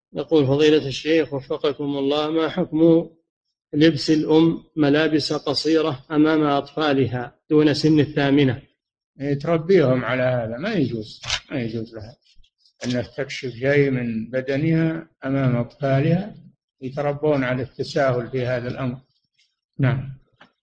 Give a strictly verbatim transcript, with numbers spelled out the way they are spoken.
يقول فضيلة الشيخ وفقكم الله، ما حكم لبس الأم ملابس قصيرة أمام أطفالها دون سن الثامنة؟ تربيهم على هذا، ما يجوز ما يجوز لها أن تكشف شيء من بدنها أمام أطفالها، يتربون على التساهل في هذا الأمر. نعم.